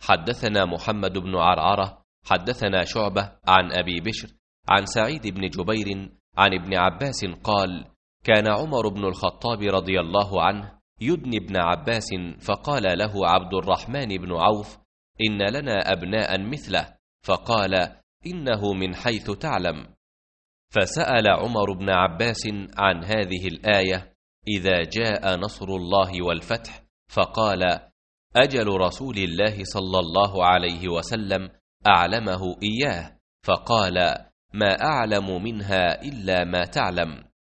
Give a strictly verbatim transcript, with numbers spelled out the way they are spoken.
حدثنا محمد بن عرعرة حدثنا شعبة عن أبي بشر عن سعيد بن جبير عن ابن عباس قال: كان عمر بن الخطاب رضي الله عنه يدني ابن عباس، فقال له عبد الرحمن بن عوف: إن لنا أبناء مثله، فقال: إنه من حيث تعلم. فسأل عمر بن عباس عن هذه الآية: إذا جاء نصر الله والفتح، فقال: أجل رسول الله صلى الله عليه وسلم أعلمه إياه، فقال: ما أعلم منها إلا ما تعلم.